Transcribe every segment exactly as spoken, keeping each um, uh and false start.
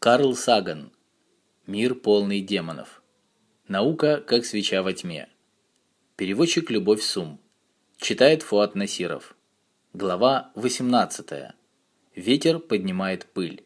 Карл Саган. Мир полный демонов. Наука как свеча во тьме. Переводчик Любовь Сум. Читает Фуат Насиров. Глава восемнадцатая. Ветер поднимает пыль.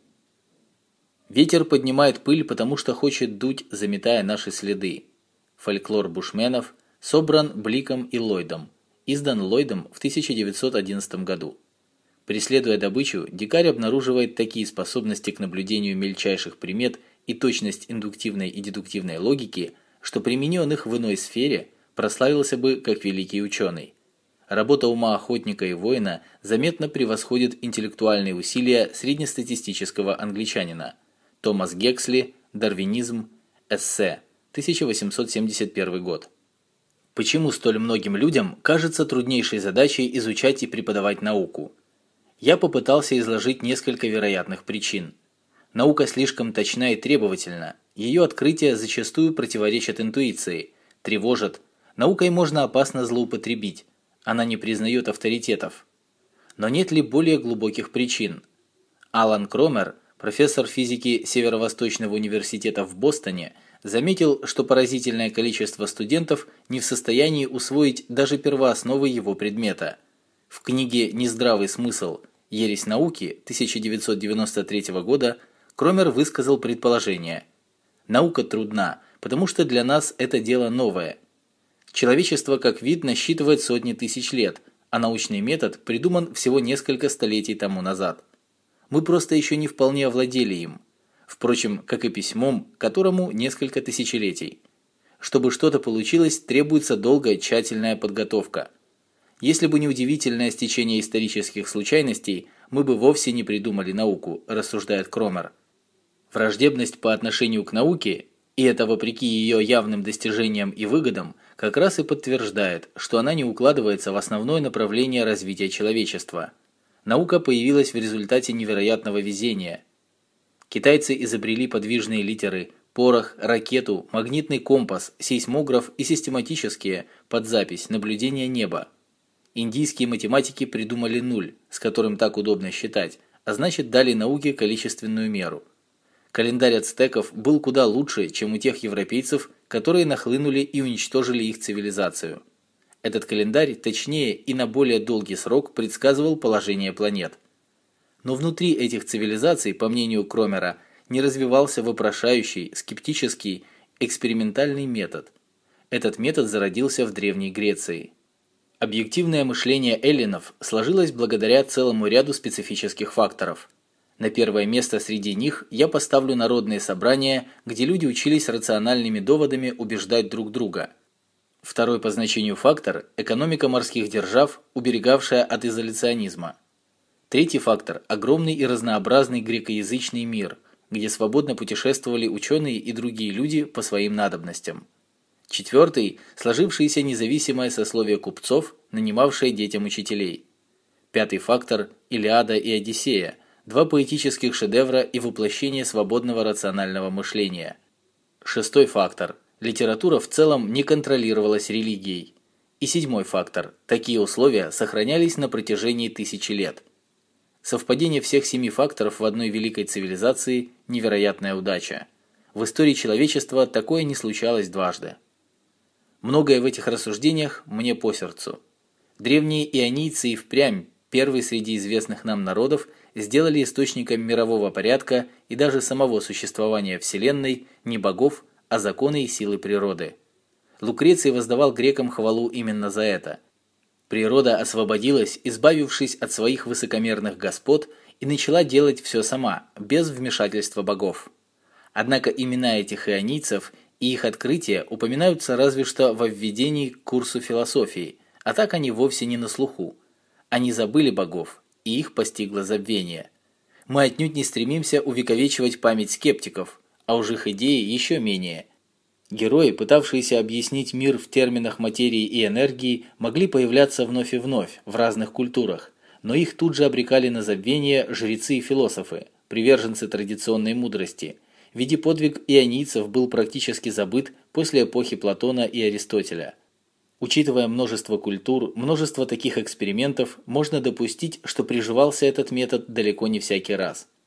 Ветер поднимает пыль, потому что хочет дуть, заметая наши следы. Фольклор бушменов собран Бликом и Ллойдом, издан Ллойдом в тысяча девятьсот одиннадцатом году. Преследуя добычу, дикарь обнаруживает такие способности к наблюдению мельчайших примет и точность индуктивной и дедуктивной логики, что применив он их в иной сфере, прославился бы как великий ученый. Работа ума охотника и воина заметно превосходит интеллектуальные усилия среднестатистического англичанина. Томас Гексли, Дарвинизм, эссе, тысяча восемьсот семьдесят первый год. Почему столь многим людям кажется труднейшей задачей изучать и преподавать науку? Я попытался изложить несколько вероятных причин. Наука слишком точна и требовательна, ее открытия зачастую противоречат интуиции, тревожат. Наукой можно опасно злоупотребить, она не признает авторитетов. Но нет ли более глубоких причин? Алан Кромер, профессор физики Северо-Восточного университета в Бостоне, заметил, что поразительное количество студентов не в состоянии усвоить даже первоосновы его предмета. В книге «Нездравый смысл. Ересь науки» тысяча девятьсот девяносто третьего года Кромер высказал предположение: «Наука трудна, потому что для нас это дело новое. Человечество как вид насчитывает сотни тысяч лет, а научный метод придуман всего несколько столетий тому назад. Мы просто еще не вполне овладели им, впрочем, как и письмом, которому несколько тысячелетий. Чтобы что-то получилось, требуется долгая тщательная подготовка. Если бы не удивительное стечение исторических случайностей, мы бы вовсе не придумали науку», рассуждает Кромер. Враждебность по отношению к науке, и это вопреки ее явным достижениям и выгодам, как раз и подтверждает, что она не укладывается в основное направление развития человечества. Наука появилась в результате невероятного везения. Китайцы изобрели подвижные литеры, порох, ракету, магнитный компас, сейсмограф и систематические, под запись, наблюдения неба. Индийские математики придумали нуль, с которым так удобно считать, а значит дали науке количественную меру. Календарь ацтеков был куда лучше, чем у тех европейцев, которые нахлынули и уничтожили их цивилизацию. Этот календарь точнее и на более долгий срок предсказывал положение планет. Но внутри этих цивилизаций, по мнению Кромера, не развивался вопрошающий, скептический, экспериментальный метод. Этот метод зародился в Древней Греции. Объективное мышление эллинов сложилось благодаря целому ряду специфических факторов. На первое место среди них я поставлю народные собрания, где люди учились рациональными доводами убеждать друг друга. Второй по значению фактор – экономика морских держав, уберегавшая от изоляционизма. Третий фактор – огромный и разнообразный грекоязычный мир, где свободно путешествовали ученые и другие люди по своим надобностям. Четвертый – сложившееся независимое сословие купцов, нанимавшее детям учителей. Пятый фактор – Илиада и Одиссея, два поэтических шедевра и воплощение свободного рационального мышления. Шестой фактор – литература в целом не контролировалась религией. И седьмой фактор – такие условия сохранялись на протяжении тысячи лет. Совпадение всех семи факторов в одной великой цивилизации – невероятная удача. В истории человечества такое не случалось дважды. Многое в этих рассуждениях мне по сердцу. Древние ионийцы и впрямь, первые среди известных нам народов, сделали источником мирового порядка и даже самого существования Вселенной не богов, а законы и силы природы. Лукреций воздавал грекам хвалу именно за это. Природа освободилась, избавившись от своих высокомерных господ, и начала делать все сама, без вмешательства богов. Однако имена этих ионийцев и их открытия упоминаются разве что во введении к курсу философии, а так они вовсе не на слуху. Они забыли богов, и их постигло забвение. Мы отнюдь не стремимся увековечивать память скептиков, а уж их идеи еще менее. Герои, пытавшиеся объяснить мир в терминах материи и энергии, могли появляться вновь и вновь в разных культурах, но их тут же обрекали на забвение жрецы и философы, приверженцы традиционной мудрости. Ведь подвиг ионийцев был практически забыт после эпохи Платона и Аристотеля. Учитывая множество культур, множество таких экспериментов, можно допустить, что приживался этот метод далеко не всякий раз.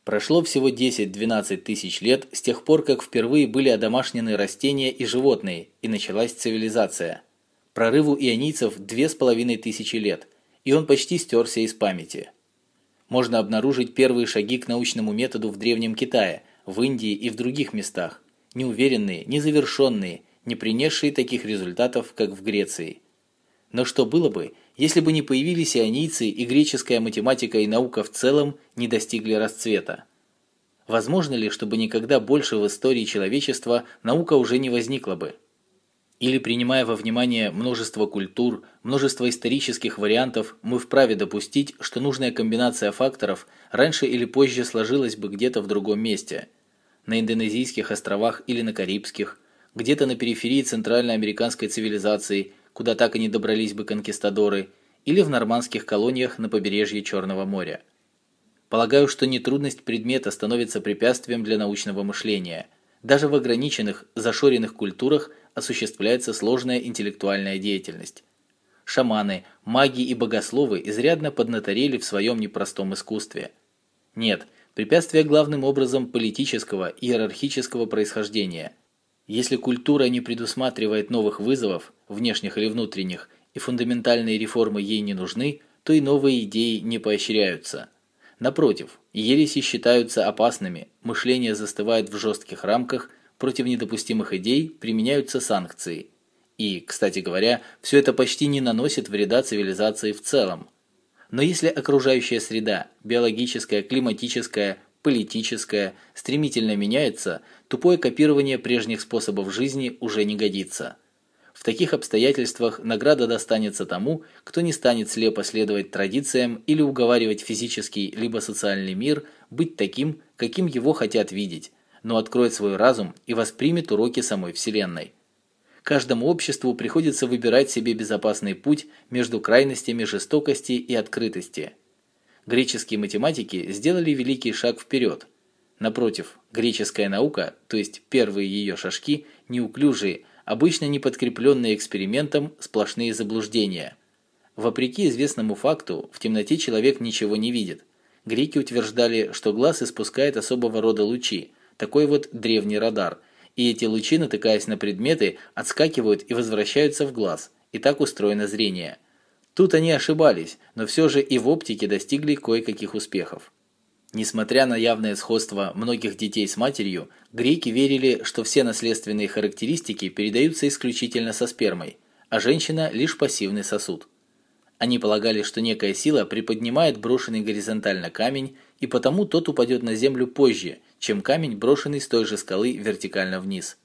Прошло всего десять-двенадцать тысяч лет с тех пор, как впервые были одомашнены растения и животные, и началась цивилизация. Прорыву ионийцев две с половиной тысячи лет, и он почти стерся из памяти. Можно обнаружить первые шаги к научному методу в Древнем Китае, в Индии и в других местах, неуверенные, незавершенные, не принесшие таких результатов, как в Греции. Но что было бы, если бы не появились ионийцы и греческая математика и наука в целом не достигли расцвета? Возможно ли, чтобы никогда больше в истории человечества наука уже не возникла бы? Или, принимая во внимание множество культур, множество исторических вариантов, мы вправе допустить, что нужная комбинация факторов раньше или позже сложилась бы где-то в другом месте? На Индонезийских островах или на Карибских, где-то на периферии центральноамериканской цивилизации, куда так и не добрались бы конкистадоры, или в нормандских колониях на побережье Черного моря. Полагаю, что нетрудность предмета становится препятствием для научного мышления. Даже в ограниченных, зашоренных культурах осуществляется сложная интеллектуальная деятельность. Шаманы, маги и богословы изрядно поднаторели в своем непростом искусстве. Нет, препятствие главным образом политического и иерархического происхождения. Если культура не предусматривает новых вызовов, внешних или внутренних, и фундаментальные реформы ей не нужны, то и новые идеи не поощряются. Напротив, ереси считаются опасными, мышление застывает в жестких рамках, против недопустимых идей применяются санкции. И, кстати говоря, все это почти не наносит вреда цивилизации в целом. Но если окружающая среда, биологическая, климатическая, политическая, стремительно меняется, тупое копирование прежних способов жизни уже не годится. В таких обстоятельствах награда достанется тому, кто не станет слепо следовать традициям или уговаривать физический либо социальный мир быть таким, каким его хотят видеть, но откроет свой разум и воспримет уроки самой Вселенной. Каждому обществу приходится выбирать себе безопасный путь между крайностями жестокости и открытости. Греческие математики сделали великий шаг вперед. Напротив, греческая наука, то есть первые ее шажки, неуклюжие, обычно не подкрепленные экспериментом, сплошные заблуждения. Вопреки известному факту, в темноте человек ничего не видит. Греки утверждали, что глаз испускает особого рода лучи, такой вот древний радар, и эти лучи, натыкаясь на предметы, отскакивают и возвращаются в глаз, и так устроено зрение. Тут они ошибались, но все же и в оптике достигли кое-каких успехов. Несмотря на явное сходство многих детей с матерью, греки верили, что все наследственные характеристики передаются исключительно со спермой, а женщина – лишь пассивный сосуд. Они полагали, что некая сила приподнимает брошенный горизонтально камень, и потому тот упадет на землю позже, чем камень, брошенный с той же скалы вертикально вниз.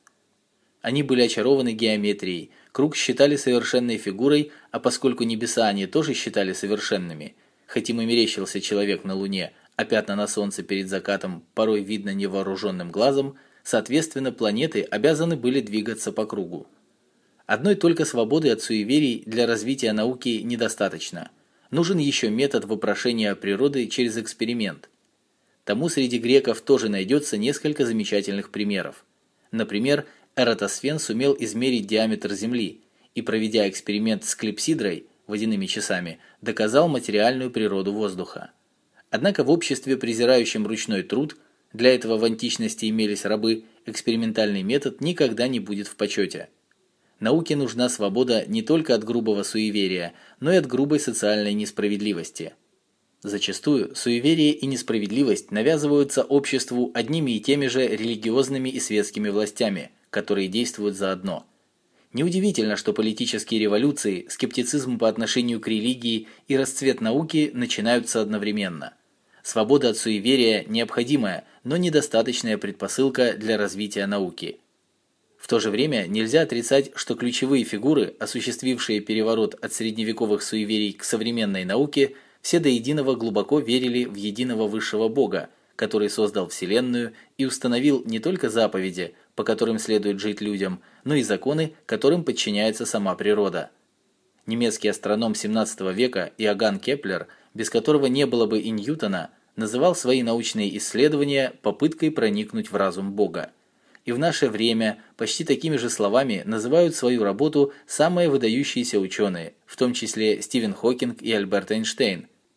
Они были очарованы геометрией, круг считали совершенной фигурой, а поскольку небеса они тоже считали совершенными, хоть им и мерещился человек на Луне, а пятна на Солнце перед закатом порой видно невооруженным глазом, соответственно, планеты обязаны были двигаться по кругу. Одной только свободы от суеверий для развития науки недостаточно. Нужен еще метод вопрошения природы через эксперимент. Тому среди греков тоже найдется несколько замечательных примеров. Например, Эратосфен сумел измерить диаметр Земли и, проведя эксперимент с клипсидрой, водяными часами, доказал материальную природу воздуха. Однако в обществе, презирающем ручной труд, для этого в античности имелись рабы, экспериментальный метод никогда не будет в почете. Науке нужна свобода не только от грубого суеверия, но и от грубой социальной несправедливости. Зачастую суеверие и несправедливость навязываются обществу одними и теми же религиозными и светскими властями, которые действуют заодно. Неудивительно, что политические революции, скептицизм по отношению к религии и расцвет науки начинаются одновременно. Свобода от суеверия – необходимая, но недостаточная предпосылка для развития науки. В то же время нельзя отрицать, что ключевые фигуры, осуществившие переворот от средневековых суеверий к современной науке, все до единого глубоко верили в единого высшего Бога, который создал Вселенную и установил не только заповеди, по которым следует жить людям, но и законы, которым подчиняется сама природа. Немецкий астроном семнадцатого века Иоганн Кеплер, без которого не было бы и Ньютона, называл свои научные исследования попыткой проникнуть в разум Бога. И в наше время почти такими же словами называют свою работу самые выдающиеся ученые, в том числе Стивен Хокинг и Альберт Эйнштейн.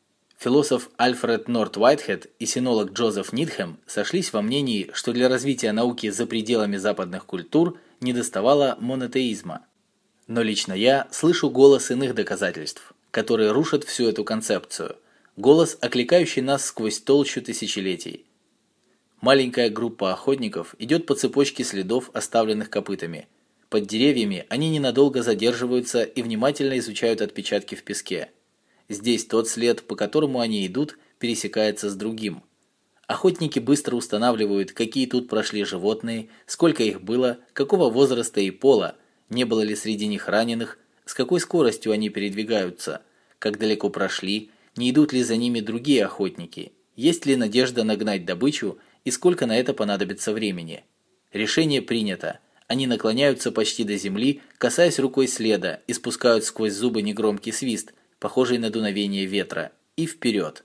Философ Альфред Норт Уайтхед и синолог Джозеф Нитхэм сошлись во мнении, что для развития науки за пределами западных культур недоставало монотеизма. Но лично я слышу голос иных доказательств, которые рушат всю эту концепцию, голос, окликающий нас сквозь толщу тысячелетий. Маленькая группа охотников идет по цепочке следов, оставленных копытами. Под деревьями они ненадолго задерживаются и внимательно изучают отпечатки в песке. Здесь тот след, по которому они идут, пересекается с другим. Охотники быстро устанавливают, какие тут прошли животные, сколько их было, какого возраста и пола, не было ли среди них раненых, с какой скоростью они передвигаются, как далеко прошли, не идут ли за ними другие охотники, есть ли надежда нагнать добычу и сколько на это понадобится времени. Решение принято. Они наклоняются почти до земли, касаясь рукой следа, и спускают сквозь зубы негромкий свист, похожий на дуновение ветра, и вперед.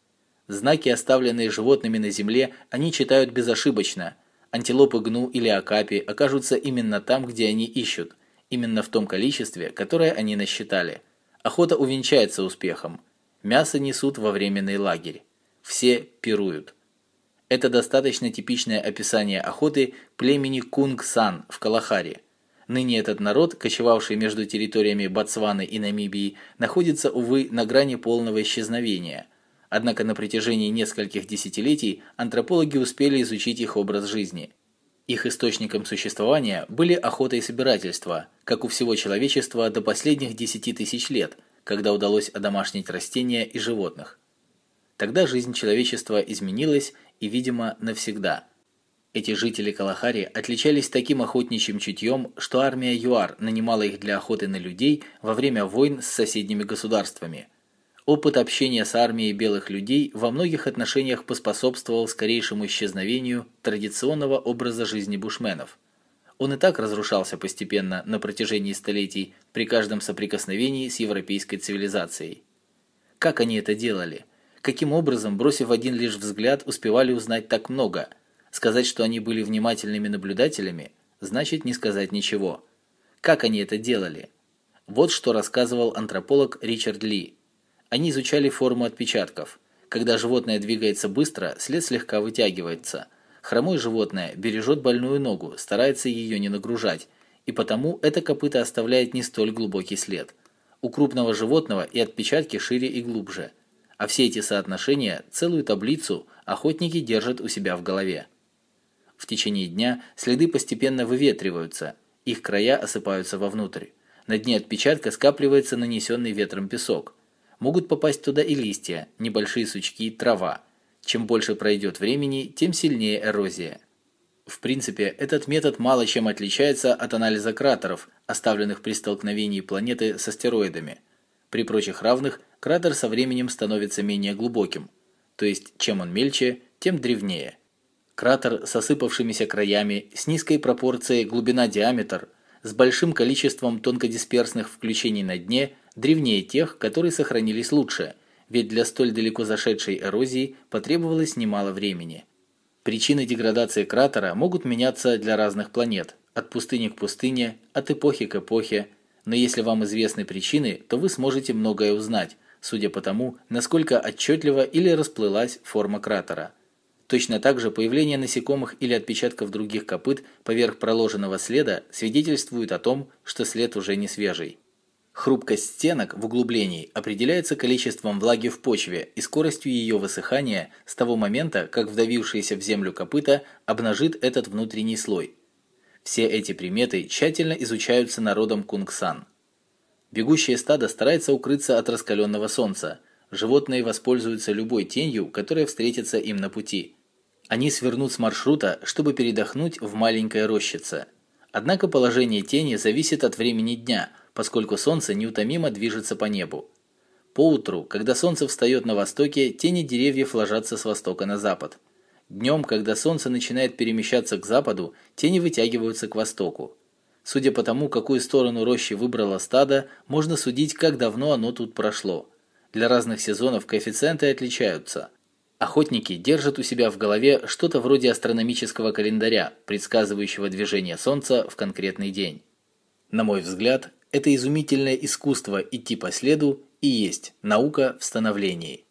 Знаки, оставленные животными на земле, они читают безошибочно. Антилопы гну или окапи окажутся именно там, где они ищут, именно в том количестве, которое они насчитали. Охота увенчается успехом. Мясо несут во временный лагерь. Все пируют. Это достаточно типичное описание охоты племени Кунг-Сан в Калахари. Ныне этот народ, кочевавший между территориями Ботсваны и Намибии, находится, увы, на грани полного исчезновения. Однако на протяжении нескольких десятилетий антропологи успели изучить их образ жизни. Их источником существования были охота и собирательство, как у всего человечества до последних десяти тысяч лет, когда удалось одомашнить растения и животных. Тогда жизнь человечества изменилась и, видимо, навсегда. Эти жители Калахари отличались таким охотничьим чутьем, что армия ЮАР нанимала их для охоты на людей во время войн с соседними государствами. Опыт общения с армией белых людей во многих отношениях поспособствовал скорейшему исчезновению традиционного образа жизни бушменов. Он и так разрушался постепенно на протяжении столетий при каждом соприкосновении с европейской цивилизацией. Как они это делали? Каким образом, бросив один лишь взгляд, успевали узнать так много? Сказать, что они были внимательными наблюдателями, значит не сказать ничего. Как они это делали? Вот что рассказывал антрополог Ричард Ли. Они изучали форму отпечатков. Когда животное двигается быстро, след слегка вытягивается. Хромое животное бережет больную ногу, старается ее не нагружать, и потому это копыто оставляет не столь глубокий след. У крупного животного и отпечатки шире и глубже. А все эти соотношения, целую таблицу, охотники держат у себя в голове. В течение дня следы постепенно выветриваются, их края осыпаются вовнутрь. На дне отпечатка скапливается нанесенный ветром песок. Могут попасть туда и листья, небольшие сучки, трава. Чем больше пройдет времени, тем сильнее эрозия. В принципе, этот метод мало чем отличается от анализа кратеров, оставленных при столкновении планеты с астероидами. При прочих равных кратер со временем становится менее глубоким, то есть чем он мельче, тем древнее. Кратер с осыпавшимися краями, с низкой пропорцией глубина-диаметр, с большим количеством тонкодисперсных включений на дне, древнее тех, которые сохранились лучше, ведь для столь далеко зашедшей эрозии потребовалось немало времени. Причины деградации кратера могут меняться для разных планет, от пустыни к пустыне, от эпохи к эпохе, но если вам известны причины, то вы сможете многое узнать, судя по тому, насколько отчетливо или расплылась форма кратера. Точно так же появление насекомых или отпечатков других копыт поверх проложенного следа свидетельствует о том, что след уже не свежий. Хрупкость стенок в углублении определяется количеством влаги в почве и скоростью ее высыхания с того момента, как вдавившееся в землю копыто обнажит этот внутренний слой. Все эти приметы тщательно изучаются народом Кунг-Сан. Бегущее стадо старается укрыться от раскаленного солнца. Животные воспользуются любой тенью, которая встретится им на пути. Они свернут с маршрута, чтобы передохнуть в маленькой рощице. Однако положение тени зависит от времени дня, поскольку солнце неутомимо движется по небу. Поутру, когда солнце встает на востоке, тени деревьев ложатся с востока на запад. Днем, когда солнце начинает перемещаться к западу, тени вытягиваются к востоку. Судя по тому, какую сторону рощи выбрало стадо, можно судить, как давно оно тут прошло. Для разных сезонов коэффициенты отличаются. Охотники держат у себя в голове что-то вроде астрономического календаря, предсказывающего движение Солнца в конкретный день. На мой взгляд, это изумительное искусство идти по следу и есть наука в становлении.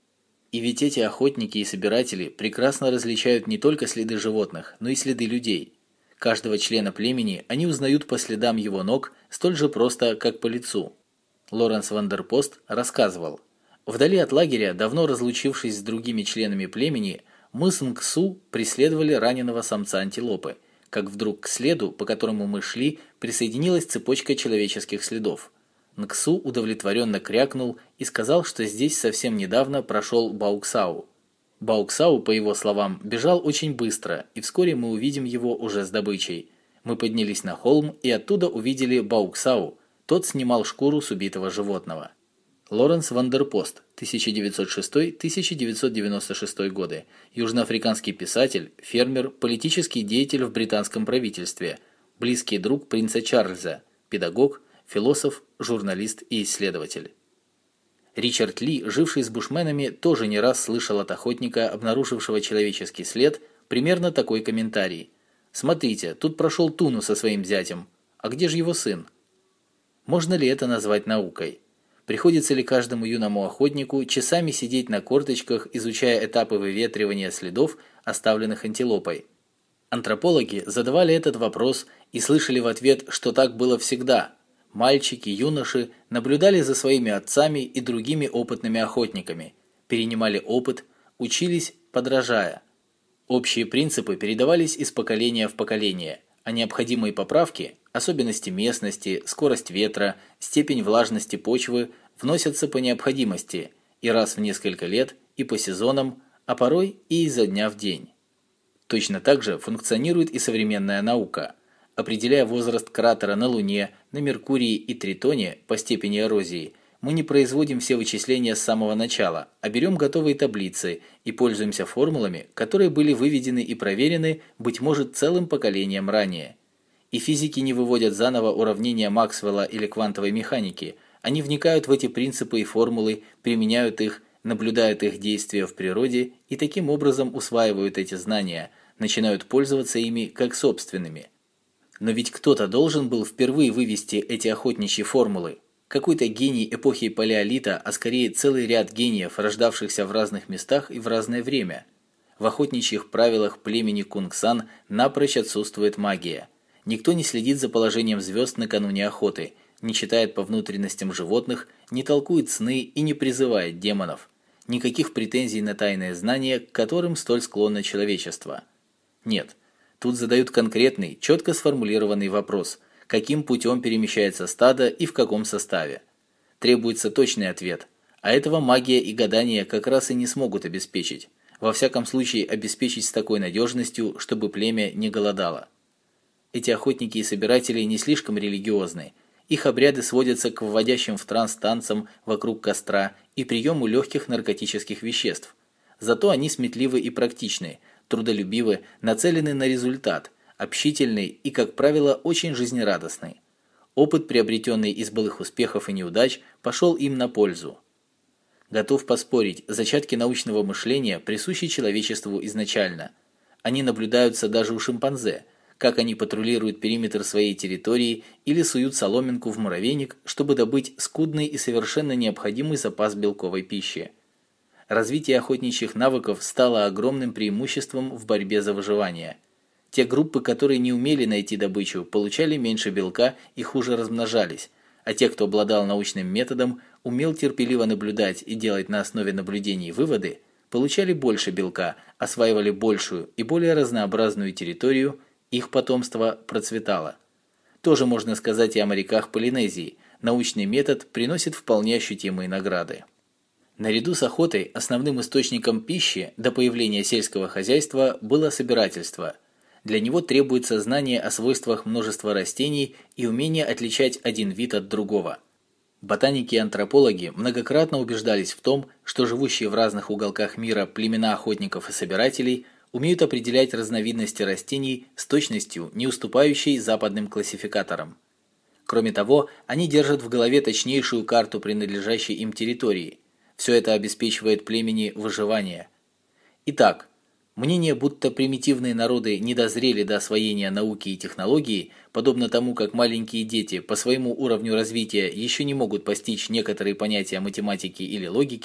И ведь эти охотники и собиратели прекрасно различают не только следы животных, но и следы людей. Каждого члена племени они узнают по следам его ног столь же просто, как по лицу. Лоренс Вандерпост рассказывал: «Вдали от лагеря, давно разлучившись с другими членами племени, мы с Нксу преследовали раненого самца антилопы, как вдруг к следу, по которому мы шли, присоединилась цепочка человеческих следов. Нксу удовлетворенно крякнул и сказал, что здесь совсем недавно прошел Бауксау. Бауксау, по его словам, бежал очень быстро, и вскоре мы увидим его уже с добычей. Мы поднялись на холм и оттуда увидели Бауксау. Тот снимал шкуру с убитого животного». Лоренс Вандерпост, тысяча девятьсот шестой — тысяча девятьсот девяносто шестой годы, южноафриканский писатель, фермер, политический деятель в британском правительстве, близкий друг принца Чарльза, педагог, философ, журналист и исследователь. Ричард Ли, живший с бушменами, тоже не раз слышал от охотника, обнаружившего человеческий след, примерно такой комментарий: «Смотрите, тут прошел Туну со своим зятем. А где же его сын?» Можно ли это назвать наукой? Приходится ли каждому юному охотнику часами сидеть на корточках, изучая этапы выветривания следов, оставленных антилопой? Антропологи задавали этот вопрос и слышали в ответ, что так было всегда. Мальчики, юноши наблюдали за своими отцами и другими опытными охотниками, перенимали опыт, учились, подражая. Общие принципы передавались из поколения в поколение, а необходимые поправки, особенности местности, скорость ветра, степень влажности почвы вносятся по необходимости и раз в несколько лет, и по сезонам, а порой и изо дня в день. Точно так же функционирует и современная наука. Определяя возраст кратера на Луне, на Меркурии и Тритоне по степени эрозии, мы не производим все вычисления с самого начала, а берем готовые таблицы и пользуемся формулами, которые были выведены и проверены, быть может, целым поколением ранее. И физики не выводят заново уравнения Максвелла или квантовой механики, они вникают в эти принципы и формулы, применяют их, наблюдают их действия в природе и таким образом усваивают эти знания, начинают пользоваться ими как собственными. Но ведь кто-то должен был впервые вывести эти охотничьи формулы. Какой-то гений эпохи Палеолита, а скорее целый ряд гениев, рождавшихся в разных местах и в разное время. В охотничьих правилах племени Кунгсан напрочь отсутствует магия. Никто не следит за положением звезд накануне охоты, не читает по внутренностям животных, не толкует сны и не призывает демонов. Никаких претензий на тайные знания, к которым столь склонно человечество. Нет. Тут задают конкретный, четко сформулированный вопрос: каким путем перемещается стадо и в каком составе. Требуется точный ответ, а этого магия и гадание как раз и не смогут обеспечить. Во всяком случае, обеспечить с такой надежностью, чтобы племя не голодало. Эти охотники и собиратели не слишком религиозны. Их обряды сводятся к вводящим в транс танцам вокруг костра и приему легких наркотических веществ. Зато они сметливы и практичны, трудолюбивы, нацелены на результат, общительны и, как правило, очень жизнерадостны. Опыт, приобретенный из былых успехов и неудач, пошел им на пользу. Готов поспорить, зачатки научного мышления присущи человечеству изначально. Они наблюдаются даже у шимпанзе, как они патрулируют периметр своей территории или суют соломинку в муравейник, чтобы добыть скудный и совершенно необходимый запас белковой пищи. Развитие охотничьих навыков стало огромным преимуществом в борьбе за выживание. Те группы, которые не умели найти добычу, получали меньше белка и хуже размножались, а те, кто обладал научным методом, умел терпеливо наблюдать и делать на основе наблюдений выводы, получали больше белка, осваивали большую и более разнообразную территорию, их потомство процветало. Тоже можно сказать и о моряках Полинезии. Научный метод приносит вполне ощутимые награды. Наряду с охотой основным источником пищи до появления сельского хозяйства было собирательство. Для него требуется знание о свойствах множества растений и умение отличать один вид от другого. Ботаники и антропологи многократно убеждались в том, что живущие в разных уголках мира племена охотников и собирателей умеют определять разновидности растений с точностью, не уступающей западным классификаторам. Кроме того, они держат в голове точнейшую карту принадлежащей им территории. Все это обеспечивает племени выживание. Итак, мнение, будто примитивные народы не дозрели до освоения науки и технологий, подобно тому, как маленькие дети по своему уровню развития еще не могут постичь некоторые понятия математики или логики,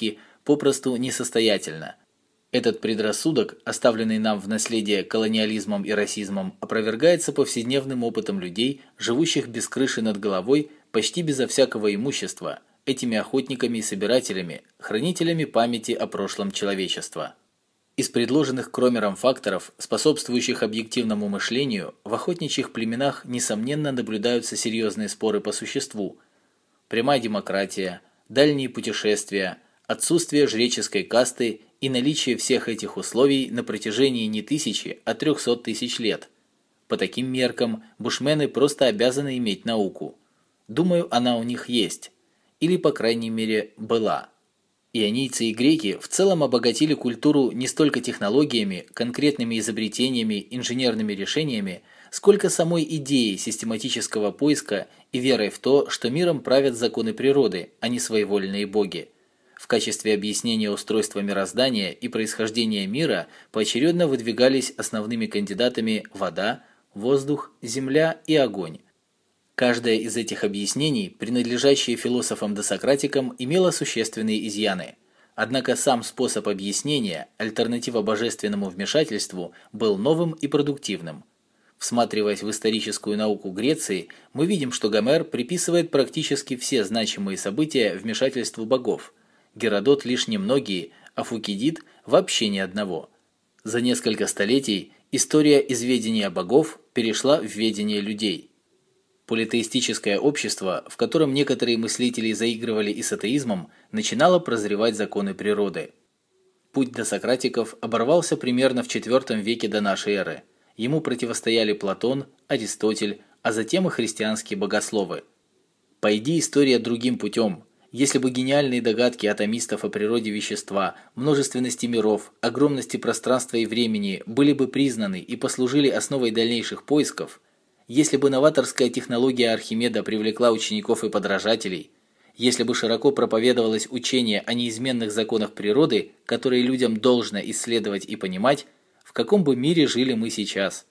попросту несостоятельна. Этот предрассудок, оставленный нам в наследие колониализмом и расизмом, опровергается повседневным опытом людей, живущих без крыши над головой, почти безо всякого имущества, этими охотниками и собирателями, хранителями памяти о прошлом человечества. Из предложенных Кромером факторов, способствующих объективному мышлению, в охотничьих племенах, несомненно, наблюдаются серьезные споры по существу. Прямая демократия, дальние путешествия, отсутствие жреческой касты и наличие всех этих условий на протяжении не тысячи, а трехсот тысяч лет. По таким меркам бушмены просто обязаны иметь науку. Думаю, она у них есть. Или, по крайней мере, была. Ионийцы и греки в целом обогатили культуру не столько технологиями, конкретными изобретениями, инженерными решениями, сколько самой идеей систематического поиска и верой в то, что миром правят законы природы, а не своевольные боги. В качестве объяснения устройства мироздания и происхождения мира поочередно выдвигались основными кандидатами вода, воздух, земля и огонь. Каждое из этих объяснений, принадлежащее философам-досократикам, имело существенные изъяны. Однако сам способ объяснения, альтернатива божественному вмешательству, был новым и продуктивным. Всматриваясь в историческую науку Греции, мы видим, что Гомер приписывает практически все значимые события вмешательству богов. Геродот лишь немногие, а Фукидид вообще ни одного. За несколько столетий история из ведения богов перешла в ведение людей. Политеистическое общество, в котором некоторые мыслители заигрывали и с атеизмом, начинало прозревать законы природы. Путь досократиков оборвался примерно в четвёртом веке до нашей эры. Ему противостояли Платон, Аристотель, а затем и христианские богословы. Пойди история другим путем. Если бы гениальные догадки атомистов о природе вещества, множественности миров, огромности пространства и времени были бы признаны и послужили основой дальнейших поисков, если бы новаторская технология Архимеда привлекла учеников и подражателей, если бы широко проповедовалось учение о неизменных законах природы, которые людям должно исследовать и понимать, в каком бы мире жили мы сейчас?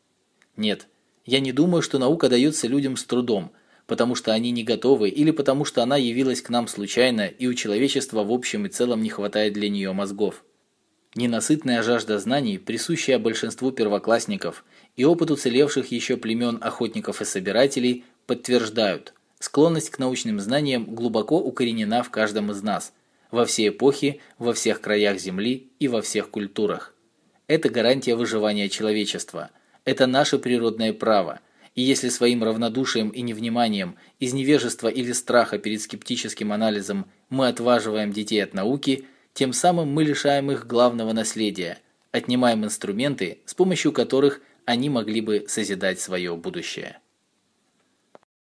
Нет, я не думаю, что наука дается людям с трудом, потому что они не готовы или потому что она явилась к нам случайно и у человечества в общем и целом не хватает для нее мозгов. Ненасытная жажда знаний, присущая большинству первоклассников и опыт уцелевших еще племен охотников и собирателей, подтверждают, склонность к научным знаниям глубоко укоренена в каждом из нас, во все эпохи, во всех краях Земли и во всех культурах. Это гарантия выживания человечества, это наше природное право, и если своим равнодушием и невниманием, из невежества или страха перед скептическим анализом мы отваживаем детей от науки, тем самым мы лишаем их главного наследия, отнимаем инструменты, с помощью которых они могли бы созидать свое будущее.